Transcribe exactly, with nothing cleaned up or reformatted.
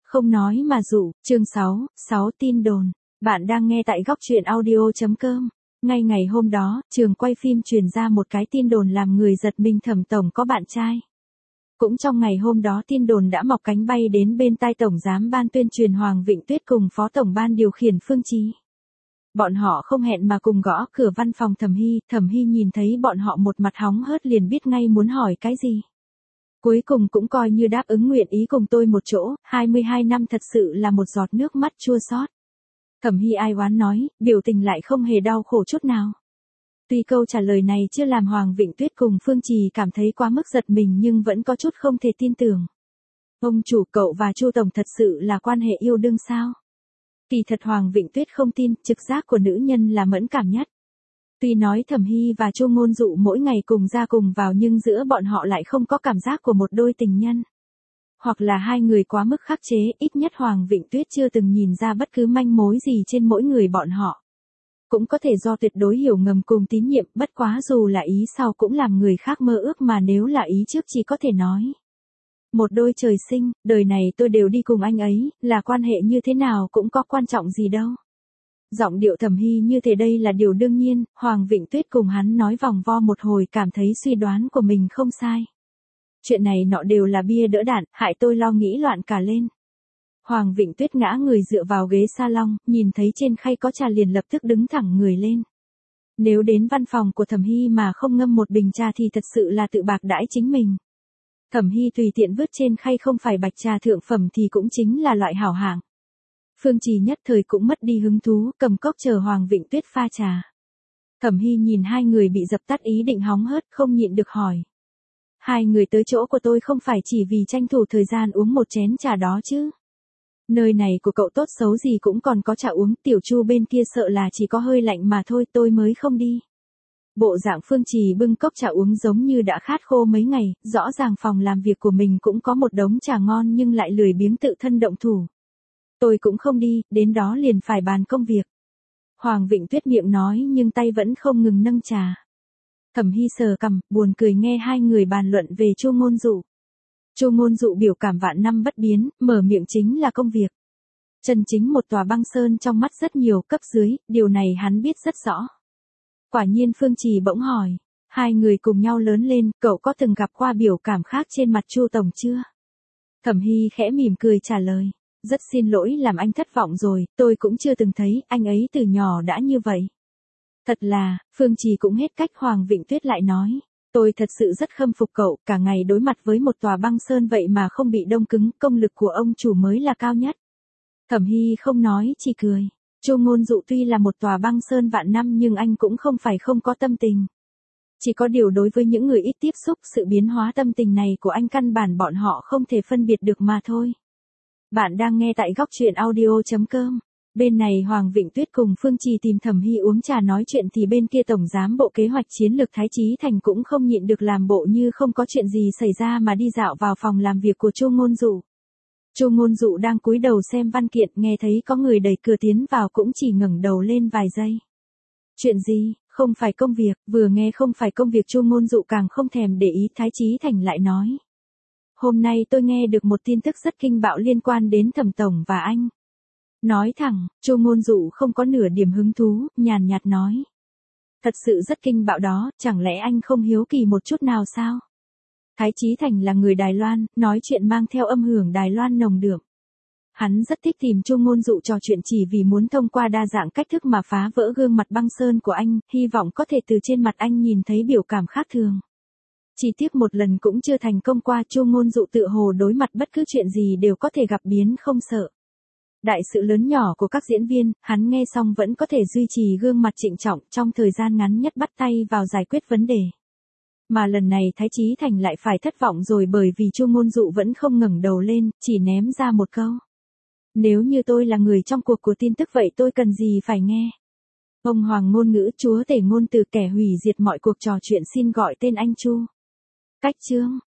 Không nói mà dụ, chương sáu, sáu tin đồn. Bạn đang nghe tại góc truyện audio.com. Ngay ngày hôm đó, trường quay phim truyền ra một cái tin đồn làm người giật mình Thẩm tổng có bạn trai. Cũng trong ngày hôm đó tin đồn đã mọc cánh bay đến bên tai Tổng giám ban tuyên truyền Hoàng Vịnh Tuyết cùng Phó Tổng ban điều khiển Phương Chí. Bọn họ không hẹn mà cùng gõ cửa văn phòng Thẩm Hy, Thẩm Hy nhìn thấy bọn họ một mặt hóng hớt liền biết ngay muốn hỏi cái gì. Cuối cùng cũng coi như đáp ứng nguyện ý cùng tôi một chỗ, hai mươi hai năm thật sự là một giọt nước mắt chua xót. Thẩm Hy ai oán nói, biểu tình lại không hề đau khổ chút nào. Tuy câu trả lời này chưa làm Hoàng Vịnh Tuyết cùng Phương Trì cảm thấy quá mức giật mình nhưng vẫn có chút không thể tin tưởng. Ông chủ, cậu và Chu Tổng thật sự là quan hệ yêu đương sao? Kỳ thật Hoàng Vịnh Tuyết không tin, trực giác của nữ nhân là mẫn cảm nhất. Tuy nói Thẩm Hy và Chu Ngôn Dụ mỗi ngày cùng ra cùng vào nhưng giữa bọn họ lại không có cảm giác của một đôi tình nhân. Hoặc là hai người quá mức khắc chế, ít nhất Hoàng Vịnh Tuyết chưa từng nhìn ra bất cứ manh mối gì trên mỗi người bọn họ. Cũng có thể do tuyệt đối hiểu ngầm cùng tín nhiệm, bất quá dù là ý sau cũng làm người khác mơ ước mà nếu là ý trước chỉ có thể nói. Một đôi trời sinh, đời này tôi đều đi cùng anh ấy, là quan hệ như thế nào cũng có quan trọng gì đâu. Giọng điệu Thẩm Hy như thế đây là điều đương nhiên, Hoàng Vịnh Tuyết cùng hắn nói vòng vo một hồi cảm thấy suy đoán của mình không sai. Chuyện này nọ đều là bia đỡ đạn, hại tôi lo nghĩ loạn cả lên. Hoàng Vịnh Tuyết ngã người dựa vào ghế salon, nhìn thấy trên khay có trà liền lập tức đứng thẳng người lên. Nếu đến văn phòng của Thẩm Hy mà không ngâm một bình trà thì thật sự là tự bạc đãi chính mình. Thẩm Hy tùy tiện vứt trên khay không phải bạch trà thượng phẩm thì cũng chính là loại hảo hạng. Phương Trì nhất thời cũng mất đi hứng thú, cầm cốc chờ Hoàng Vịnh Tuyết pha trà. Thẩm Hy nhìn hai người bị dập tắt ý định hóng hớt, không nhịn được hỏi. Hai người tới chỗ của tôi không phải chỉ vì tranh thủ thời gian uống một chén trà đó chứ. Nơi này của cậu tốt xấu gì cũng còn có trà uống, Tiểu Chu bên kia sợ là chỉ có hơi lạnh mà thôi, tôi mới không đi. Bộ dạng Phương Trì bưng cốc trà uống giống như đã khát khô mấy ngày, rõ ràng phòng làm việc của mình cũng có một đống trà ngon nhưng lại lười biếng tự thân động thủ. Tôi cũng không đi, đến đó liền phải bàn công việc. Hoàng Vịnh Tuyết miệng nói nhưng tay vẫn không ngừng nâng trà. Thẩm Hy sờ cằm, buồn cười nghe hai người bàn luận về Chu Ngôn Dụ. Chu Ngôn Dụ biểu cảm vạn năm bất biến, mở miệng chính là công việc. Chân chính một tòa băng sơn trong mắt rất nhiều cấp dưới, điều này hắn biết rất rõ. Quả nhiên Phương Trì bỗng hỏi, hai người cùng nhau lớn lên, cậu có từng gặp qua biểu cảm khác trên mặt Chu Tổng chưa? Thẩm Hy khẽ mỉm cười trả lời. Rất xin lỗi làm anh thất vọng rồi, tôi cũng chưa từng thấy, anh ấy từ nhỏ đã như vậy. Thật là, Phương Trì cũng hết cách. Hoàng Vịnh Tuyết lại nói, tôi thật sự rất khâm phục cậu, cả ngày đối mặt với một tòa băng sơn vậy mà không bị đông cứng, công lực của ông chủ mới là cao nhất. Thẩm Hy không nói, chỉ cười. Chu Ngôn Dụ tuy là một tòa băng sơn vạn năm nhưng anh cũng không phải không có tâm tình. Chỉ có điều đối với những người ít tiếp xúc, sự biến hóa tâm tình này của anh căn bản bọn họ không thể phân biệt được mà thôi. Bạn đang nghe tại góc truyện audio.com. Bên này Hoàng Vịnh Tuyết cùng Phương Trì tìm Thẩm Hy uống trà nói chuyện thì bên kia Tổng giám bộ kế hoạch chiến lược Thái Chí Thành cũng không nhịn được làm bộ như không có chuyện gì xảy ra mà đi dạo vào phòng làm việc của Chu Ngôn Dụ. Chu Ngôn Dụ đang cúi đầu xem văn kiện, nghe thấy có người đẩy cửa tiến vào cũng chỉ ngẩng đầu lên vài giây. Chuyện gì? Không phải công việc. Vừa nghe không phải công việc Chu Ngôn Dụ càng không thèm để ý. Thái Chí Thành lại nói. Hôm nay tôi nghe được một tin tức rất kinh bạo liên quan đến Thẩm Tổng và anh. Nói thẳng, Chu Ngôn Dụ không có nửa điểm hứng thú, nhàn nhạt nói. Thật sự rất kinh bạo đó, chẳng lẽ anh không hiếu kỳ một chút nào sao? Thái Chí Thành là người Đài Loan, nói chuyện mang theo âm hưởng Đài Loan nồng đượm. Hắn rất thích tìm Chu Ngôn Dụ trò chuyện chỉ vì muốn thông qua đa dạng cách thức mà phá vỡ gương mặt băng sơn của anh, hy vọng có thể từ trên mặt anh nhìn thấy biểu cảm khác thường. Chỉ tiếc một lần cũng chưa thành công qua. Chu Ngôn Dụ tự hồ đối mặt bất cứ chuyện gì đều có thể gặp biến không sợ. Đại sự lớn nhỏ của các diễn viên, hắn nghe xong vẫn có thể duy trì gương mặt trịnh trọng trong thời gian ngắn nhất bắt tay vào giải quyết vấn đề. Mà lần này Thái Chí Thành lại phải thất vọng rồi bởi vì Chu Ngôn Dụ vẫn không ngẩng đầu lên, chỉ ném ra một câu. Nếu như tôi là người trong cuộc của tin tức vậy tôi cần gì phải nghe. Ông Hoàng ngôn ngữ chúa tể ngôn từ kẻ hủy diệt mọi cuộc trò chuyện xin gọi tên anh Chu. Cách chương.